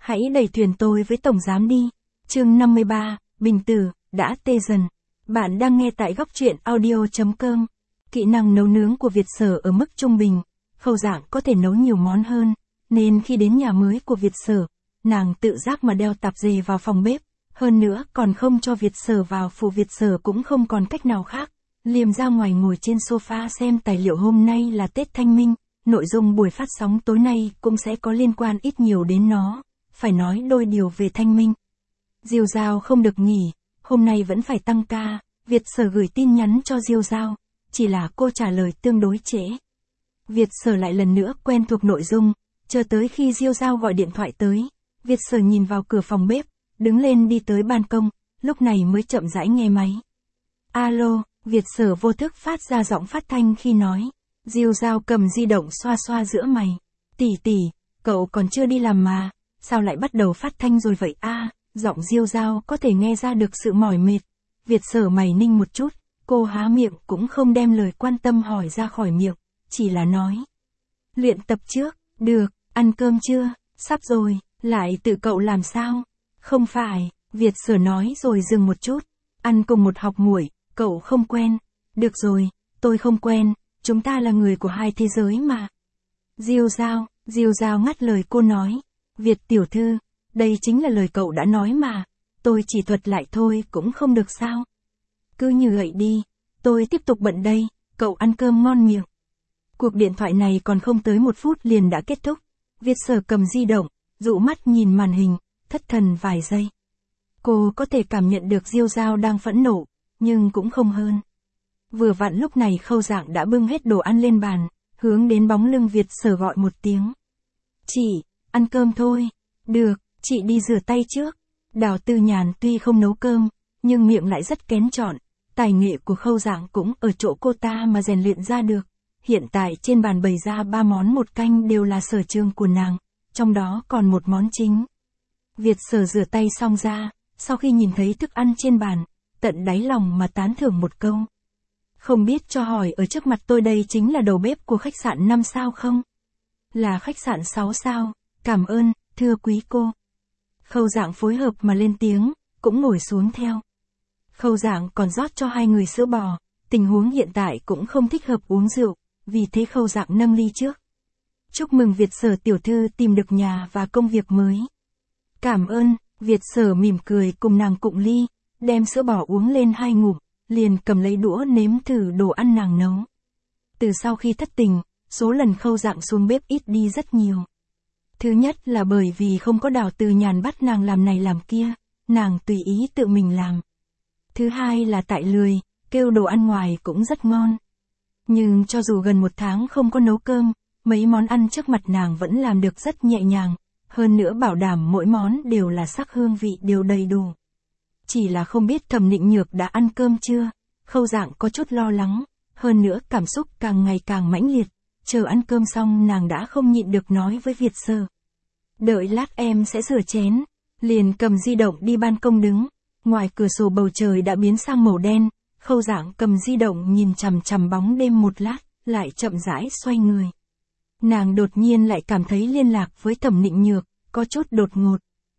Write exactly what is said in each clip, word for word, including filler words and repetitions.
Hãy đẩy thuyền tôi với tổng giám đi. Chương năm mươi ba, Bình Tử, đã tê dần. Bạn đang nghe tại góc truyện audio chấm com. Kỹ năng nấu nướng của Việt Sở ở mức trung bình. Khâu Dạng có thể nấu nhiều món hơn, nên khi đến nhà mới của Việt Sở, nàng tự giác mà đeo tạp dề vào phòng bếp. Hơn nữa còn không cho Việt Sở vào phủ. Việt Sở cũng không còn cách nào khác. Liềm ra ngoài ngồi trên sofa xem tài liệu. Hôm nay là Tết Thanh Minh, nội dung buổi phát sóng tối nay cũng sẽ có liên quan ít nhiều đến nó. Phải nói đôi điều về Thanh Minh. Diêu Giao không được nghỉ, hôm nay vẫn phải tăng ca. Việt Sở gửi tin nhắn cho Diêu Giao, chỉ là cô trả lời tương đối trễ. Việt Sở lại lần nữa quen thuộc nội dung, chờ tới khi Diêu Giao gọi điện thoại tới. Việt Sở nhìn vào cửa phòng bếp, đứng lên đi tới ban công, lúc này mới chậm rãi nghe máy. Alo, Việt Sở vô thức phát ra giọng phát thanh khi nói. Diêu Giao cầm di động xoa xoa giữa mày. Tỷ tỷ, cậu còn chưa đi làm mà, sao lại bắt đầu phát thanh rồi vậy a? À, giọng Diêu Giao có thể nghe ra được sự mỏi mệt. Việt Sở mày ninh một chút, cô há miệng cũng không đem lời quan tâm hỏi ra khỏi miệng, chỉ là nói. Luyện tập trước, được, ăn cơm chưa, sắp rồi, lại tự cậu làm sao? Không phải, Việt Sở nói rồi dừng một chút. Ăn cùng một học muội, cậu không quen. Được rồi, tôi không quen, chúng ta là người của hai thế giới mà. Diêu Giao, Diêu Giao ngắt lời cô nói. Việt tiểu thư, đây chính là lời cậu đã nói mà. Tôi chỉ thuật lại thôi cũng không được sao? Cứ như vậy đi, tôi tiếp tục bận đây, cậu ăn cơm ngon miệng. Cuộc điện thoại này còn không tới một phút liền đã kết thúc. Việt Sở cầm di động, dụ mắt nhìn màn hình, thất thần vài giây. Cô có thể cảm nhận được Diêu Giao đang phẫn nộ, nhưng cũng không hơn. Vừa vặn lúc này Khâu Dạng đã bưng hết đồ ăn lên bàn, hướng đến bóng lưng Việt Sở gọi một tiếng. Chị, ăn cơm thôi. Được, chị đi rửa tay trước. Đào Tư Nhàn tuy không nấu cơm, nhưng miệng lại rất kén chọn. Tài nghệ của Khâu Dạng cũng ở chỗ cô ta mà rèn luyện ra được. Hiện tại trên bàn bày ra ba món một canh đều là sở trường của nàng, trong đó còn một món chính. Việt Sở rửa tay xong ra, sau khi nhìn thấy thức ăn trên bàn, tận đáy lòng mà tán thưởng một câu. Không biết cho hỏi ở trước mặt tôi đây chính là đầu bếp của khách sạn năm sao không? Là khách sạn sáu sao, cảm ơn, thưa quý cô. Khâu Dạng phối hợp mà lên tiếng, cũng ngồi xuống theo. Khâu Dạng còn rót cho hai người sữa bò, tình huống hiện tại cũng không thích hợp uống rượu, vì thế Khâu Dạng nâng ly trước. Chúc mừng Việt Sở tiểu thư tìm được nhà và công việc mới. Cảm ơn, Việt Sở mỉm cười cùng nàng cụng ly, đem sữa bò uống lên hai ngụm, liền cầm lấy đũa nếm thử đồ ăn nàng nấu. Từ sau khi thất tình, số lần Khâu Dạng xuống bếp ít đi rất nhiều. Thứ nhất là bởi vì không có Đào Tư Nhàn bắt nàng làm này làm kia, nàng tùy ý tự mình làm. Thứ hai là tại lười, kêu đồ ăn ngoài cũng rất ngon. Nhưng cho dù gần một tháng không có nấu cơm, mấy món ăn trước mặt nàng vẫn làm được rất nhẹ nhàng, hơn nữa bảo đảm mỗi món đều là sắc hương vị đều đầy đủ. Chỉ là không biết Thẩm Nịnh Nhược đã ăn cơm chưa? Khâu Dạng có chút lo lắng, hơn nữa cảm xúc càng ngày càng mãnh liệt, chờ ăn cơm xong nàng đã không nhịn được nói với Việt Sở. Đợi lát em sẽ rửa chén, liền cầm di động đi ban công đứng, ngoài cửa sổ bầu trời đã biến sang màu đen, Khâu Dạng cầm di động nhìn chằm chằm bóng đêm một lát, lại chậm rãi xoay người. Nàng đột nhiên lại cảm thấy liên lạc với Thẩm Nịnh Nhược, có chút đột ngột.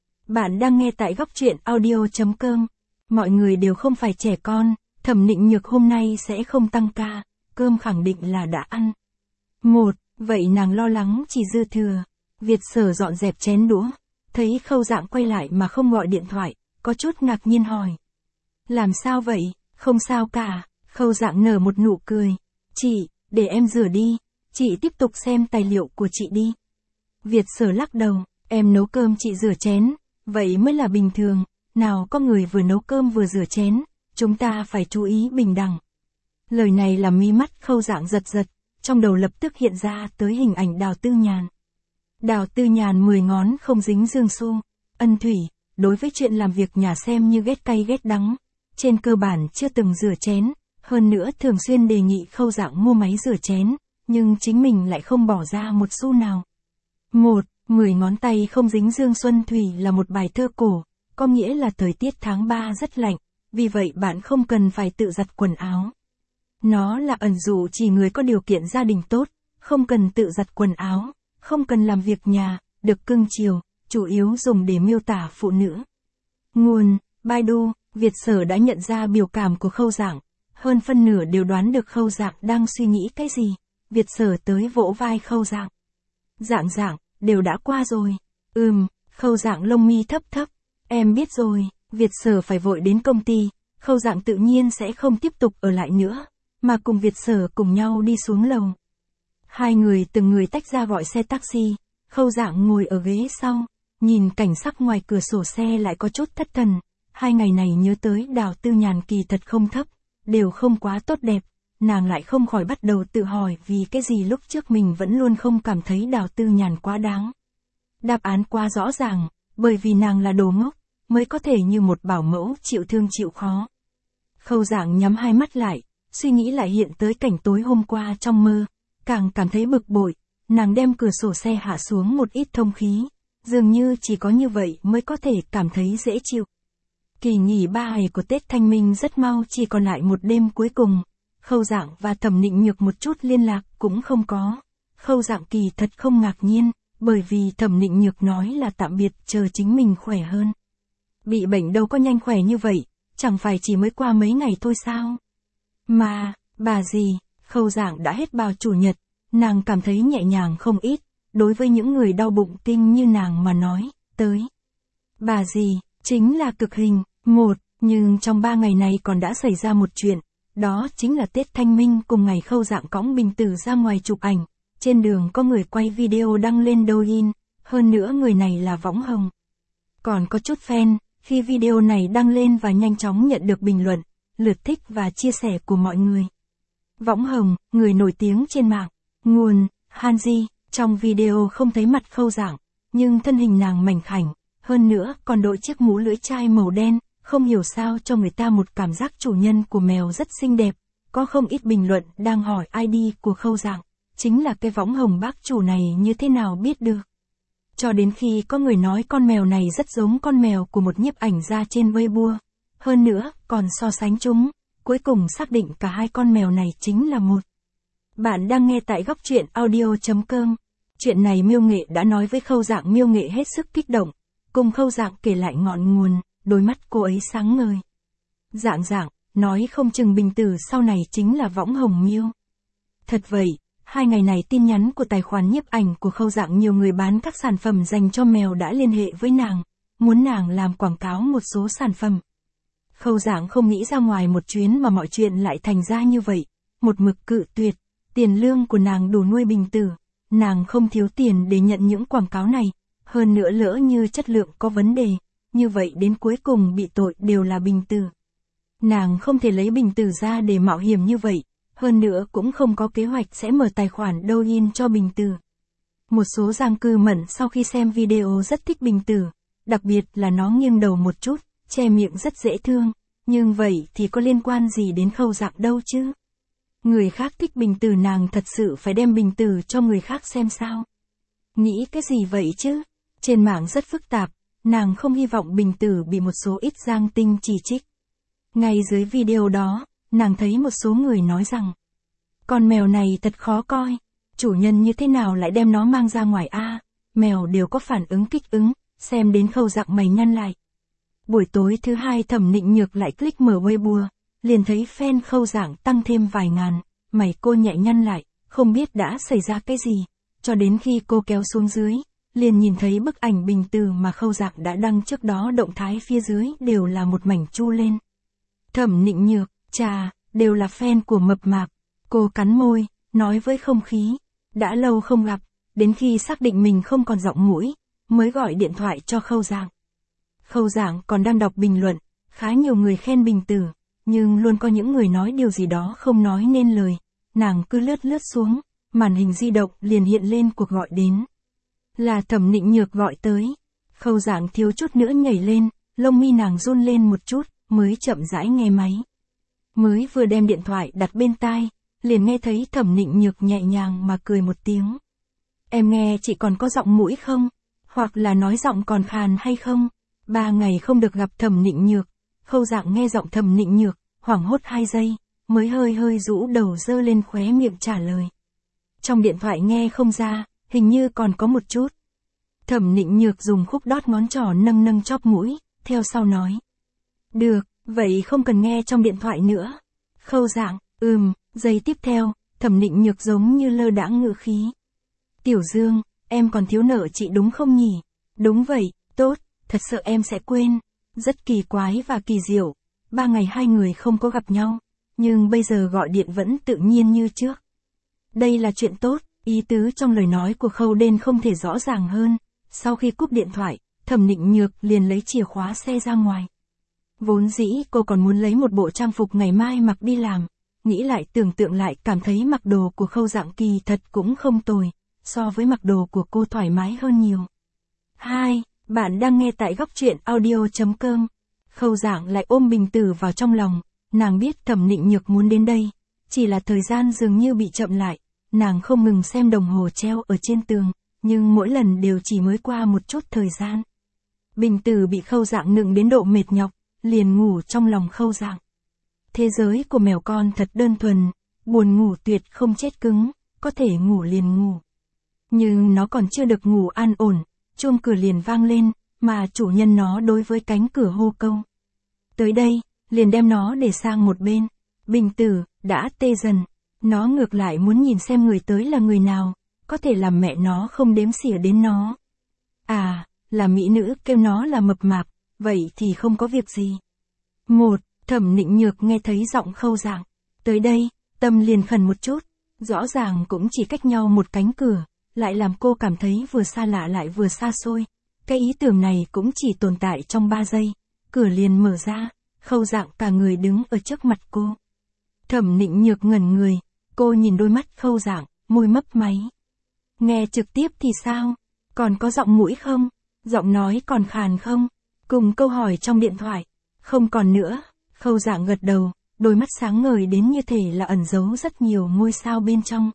Bạn đang nghe tại góc truyện audio chấm com. Mọi người đều không phải trẻ con, Thẩm Nịnh Nhược hôm nay sẽ không tăng ca, cơm khẳng định là đã ăn. Một, vậy nàng lo lắng chỉ dư thừa. Việt Sở dọn dẹp chén đũa, thấy Khâu Dạng quay lại mà không gọi điện thoại, có chút ngạc nhiên hỏi. Làm sao vậy? Không sao cả, Khâu Dạng nở một nụ cười. Chị, để em rửa đi, chị tiếp tục xem tài liệu của chị đi. Việt Sở lắc đầu, em nấu cơm chị rửa chén, vậy mới là bình thường, nào có người vừa nấu cơm vừa rửa chén, chúng ta phải chú ý bình đẳng. Lời này làm mí mắt Khâu Dạng giật giật, trong đầu lập tức hiện ra tới hình ảnh Đào Tư Nhàn. Đào Tư Nhàn mười ngón không dính dương xu, ân thủy, đối với chuyện làm việc nhà xem như ghét cay ghét đắng, trên cơ bản chưa từng rửa chén, hơn nữa thường xuyên đề nghị Khâu Dạng mua máy rửa chén, nhưng chính mình lại không bỏ ra một xu nào. Một, mười ngón tay không dính dương xuân thủy là một bài thơ cổ, có nghĩa là thời tiết tháng ba rất lạnh, vì vậy bạn không cần phải tự giặt quần áo. Nó là ẩn dụ chỉ người có điều kiện gia đình tốt, không cần tự giặt quần áo, không cần làm việc nhà, được cưng chiều, chủ yếu dùng để miêu tả phụ nữ. Nguồn: Baidu. Việt Sở đã nhận ra biểu cảm của Khâu Dạng, hơn phân nửa đều đoán được Khâu Dạng đang suy nghĩ cái gì. Việt Sở tới vỗ vai Khâu Dạng. Dạng Dạng, đều đã qua rồi. Ừm, Khâu Dạng lông mi thấp thấp. Em biết rồi. Việt Sở phải vội đến công ty, Khâu Dạng tự nhiên sẽ không tiếp tục ở lại nữa, mà cùng Việt Sở cùng nhau đi xuống lầu. Hai người từng người tách ra gọi xe taxi, Khâu Dạng ngồi ở ghế sau, nhìn cảnh sắc ngoài cửa sổ xe lại có chút thất thần. Hai ngày này nhớ tới Đào Tư Nhàn kỳ thật không thấp, đều không quá tốt đẹp, nàng lại không khỏi bắt đầu tự hỏi vì cái gì lúc trước mình vẫn luôn không cảm thấy Đào Tư Nhàn quá đáng. Đáp án quá rõ ràng, bởi vì nàng là đồ ngốc, mới có thể như một bảo mẫu chịu thương chịu khó. Khâu Dạng nhắm hai mắt lại, suy nghĩ lại hiện tới cảnh tối hôm qua trong mơ, càng cảm thấy bực bội, nàng đem cửa sổ xe hạ xuống một ít thông khí, dường như chỉ có như vậy mới có thể cảm thấy dễ chịu. Kỳ nghỉ ba ngày của Tết Thanh Minh rất mau chỉ còn lại một đêm cuối cùng, Khâu Dạng và Thẩm Nịnh Nhược một chút liên lạc cũng không có. Khâu Dạng kỳ thật không ngạc nhiên, bởi vì Thẩm Nịnh Nhược nói là tạm biệt chờ chính mình khỏe hơn. Bị bệnh đâu có nhanh khỏe như vậy, chẳng phải chỉ mới qua mấy ngày thôi sao? Mà, bà gì, Khâu Dạng đã hết bào chủ nhật, nàng cảm thấy nhẹ nhàng không ít, đối với những người đau bụng kinh như nàng mà nói, tới. Bà gì, chính là cực hình, một, nhưng trong ba ngày này còn đã xảy ra một chuyện, đó chính là Tết Thanh Minh cùng ngày Khâu Dạng cõng Bình Tử ra ngoài chụp ảnh, trên đường có người quay video đăng lên Douyin, hơn nữa người này là Võng Hồng. Còn có chút fan, khi video này đăng lên và nhanh chóng nhận được bình luận, lượt thích và chia sẻ của mọi người. Võng Hồng, người nổi tiếng trên mạng. Nguồn: Hanji. Trong video không thấy mặt Khâu Dạng, nhưng thân hình nàng mảnh khảnh, hơn nữa còn đội chiếc mũ lưỡi chai màu đen, không hiểu sao cho người ta một cảm giác chủ nhân của mèo rất xinh đẹp. Có không ít bình luận đang hỏi i đê của Khâu Dạng, chính là cái Võng Hồng bác chủ này như thế nào biết được. Cho đến khi có người nói con mèo này rất giống con mèo của một nhiếp ảnh gia trên Weibo, hơn nữa còn so sánh chúng, cuối cùng xác định cả hai con mèo này chính là một. Bạn đang nghe tại góc truyện audio chấm com. Chuyện này Miêu Nghệ đã nói với Khâu Dạng, Miêu Nghệ hết sức kích động, cùng Khâu Dạng kể lại ngọn nguồn, đôi mắt cô ấy sáng ngời. Dạng Dạng, nói không chừng Bình Tử sau này chính là Võng Hồng Miêu. Thật vậy, hai ngày này tin nhắn của tài khoản nhiếp ảnh của Khâu Dạng, nhiều người bán các sản phẩm dành cho mèo đã liên hệ với nàng, muốn nàng làm quảng cáo một số sản phẩm. Khâu Dạng không nghĩ ra ngoài một chuyến mà mọi chuyện lại thành ra như vậy, một mực cự tuyệt, tiền lương của nàng đủ nuôi Bình Tử, nàng không thiếu tiền để nhận những quảng cáo này, hơn nữa lỡ như chất lượng có vấn đề, như vậy đến cuối cùng bị tội đều là Bình Tử. Nàng không thể lấy Bình Tử ra để mạo hiểm như vậy, hơn nữa cũng không có kế hoạch sẽ mở tài khoản Douyin cho Bình Tử. Một số giang cư mẩn sau khi xem video rất thích Bình Tử, đặc biệt là nó nghiêng đầu một chút, che miệng rất dễ thương, nhưng vậy thì có liên quan gì đến Khâu Dạng đâu chứ? Người khác thích Bình Tử, nàng thật sự phải đem Bình Tử cho người khác xem sao? Nghĩ cái gì vậy chứ? Trên mạng rất phức tạp, nàng không hy vọng Bình Tử bị một số ít giang tinh chỉ trích. Ngay dưới video đó, nàng thấy một số người nói rằng, con mèo này thật khó coi, chủ nhân như thế nào lại đem nó mang ra ngoài a? À, mèo đều có phản ứng kích ứng, xem đến Khâu Dạng mày nhăn lại. Buổi tối thứ hai Thẩm Nịnh Nhược lại click mở Weibo, liền thấy fan Khâu Dạng tăng thêm vài ngàn, mày cô nhẹ nhăn lại, không biết đã xảy ra cái gì, cho đến khi cô kéo xuống dưới, liền nhìn thấy bức ảnh Bình Tử mà Khâu Dạng đã đăng trước đó, động thái phía dưới đều là một mảnh chu lên. Thẩm Nịnh Nhược, chà, đều là fan của mập mạp, cô cắn môi, nói với không khí, đã lâu không gặp, đến khi xác định mình không còn giọng mũi, mới gọi điện thoại cho Khâu Dạng. Khâu Dạng còn đang đọc bình luận, khá nhiều người khen Bình Tử, nhưng luôn có những người nói điều gì đó không nói nên lời, nàng cứ lướt lướt xuống, màn hình di động liền hiện lên cuộc gọi đến. Là Thẩm Nịnh Nhược gọi tới. Khâu Dạng thiếu chút nữa nhảy lên, lông mi nàng run lên một chút, mới chậm rãi nghe máy. Mới vừa đem điện thoại đặt bên tai, liền nghe thấy Thẩm Nịnh Nhược nhẹ nhàng mà cười một tiếng. Em nghe chị còn có giọng mũi không? Hoặc là nói giọng còn khàn hay không? Ba ngày không được gặp Thẩm Nịnh Nhược. Khâu Dạng nghe giọng Thẩm Nịnh Nhược, hoảng hốt hai giây, mới hơi hơi rũ đầu dơ lên khóe miệng trả lời. Trong điện thoại nghe không ra, hình như còn có một chút. Thẩm Nịnh Nhược dùng khúc đót ngón trỏ nâng nâng chóp mũi, theo sau nói. Được, vậy không cần nghe trong điện thoại nữa. Khâu Dạng, ừm, giây tiếp theo, Thẩm Nịnh Nhược giống như lơ đãng ngữ khí. Tiểu Dương, em còn thiếu nợ chị đúng không nhỉ? Đúng vậy, tốt, thật sợ em sẽ quên. Rất kỳ quái và kỳ diệu. Ba ngày hai người không có gặp nhau, nhưng bây giờ gọi điện vẫn tự nhiên như trước. Đây là chuyện tốt, ý tứ trong lời nói của Khâu Đên không thể rõ ràng hơn. Sau khi cúp điện thoại, Thẩm Nịnh Nhược liền lấy chìa khóa xe ra ngoài. Vốn dĩ cô còn muốn lấy một bộ trang phục ngày mai mặc đi làm, nghĩ lại tưởng tượng lại cảm thấy mặc đồ của Khâu Dạng kỳ thật cũng không tồi, so với mặc đồ của cô thoải mái hơn nhiều. Hai, bạn đang nghe tại góc truyện audio chấm com. Khâu Dạng lại ôm Bình Tử vào trong lòng, nàng biết Thẩm Nịnh Nhược muốn đến đây, chỉ là thời gian dường như bị chậm lại, nàng không ngừng xem đồng hồ treo ở trên tường, nhưng mỗi lần đều chỉ mới qua một chút thời gian. Bình Tử bị Khâu Dạng nựng đến độ mệt nhọc, liền ngủ trong lòng Khâu Dạng. Thế giới của mèo con thật đơn thuần, buồn ngủ tuyệt không chết cứng, có thể ngủ liền ngủ. Nhưng nó còn chưa được ngủ an ổn, chuông cửa liền vang lên, mà chủ nhân nó đối với cánh cửa hô câu. Tới đây, liền đem nó để sang một bên. Bình Tử, đã tê dần. Nó ngược lại muốn nhìn xem người tới là người nào, có thể làm mẹ nó không đếm xỉa đến nó. À, là mỹ nữ kêu nó là mập mạp, vậy thì không có việc gì. Một, Thẩm Nịnh Nhược nghe thấy giọng Khâu Dạng. Tới đây, tâm liền khẩn một chút, rõ ràng cũng chỉ cách nhau một cánh cửa, lại làm cô cảm thấy vừa xa lạ lại vừa xa xôi. Cái ý tưởng này cũng chỉ tồn tại trong ba giây, cửa liền mở ra, Khâu Dạng cả người đứng ở trước mặt cô. Thẩm Nịnh Nhược ngẩn người, cô nhìn đôi mắt Khâu Dạng, môi mấp máy. Nghe trực tiếp thì sao? Còn có giọng mũi không? Giọng nói còn khàn không? Cùng câu hỏi trong điện thoại. Không còn nữa, Khâu Dạng gật đầu, đôi mắt sáng ngời đến như thể là ẩn giấu rất nhiều ngôi sao bên trong.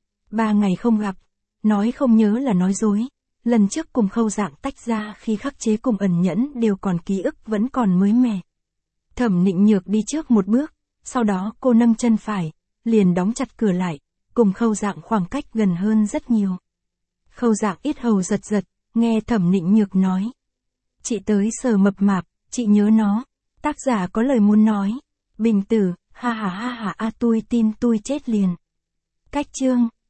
Ba ngày không gặp, nói không nhớ là nói dối. Lần trước cùng Khâu Dạng tách ra khi khắc chế cùng ẩn nhẫn đều còn ký ức vẫn còn mới mẻ. Thẩm Nịnh Nhược đi trước một bước, sau đó cô nâng chân phải, liền đóng chặt cửa lại, cùng Khâu Dạng khoảng cách gần hơn rất nhiều. Khâu Dạng yết hầu giật giật, nghe Thẩm Nịnh Nhược nói. Chị tới sờ mập mạp, chị nhớ nó. Tác giả có lời muốn nói. Bình Tử, ha ha ha ha a tui tin tui chết liền. Cách chương.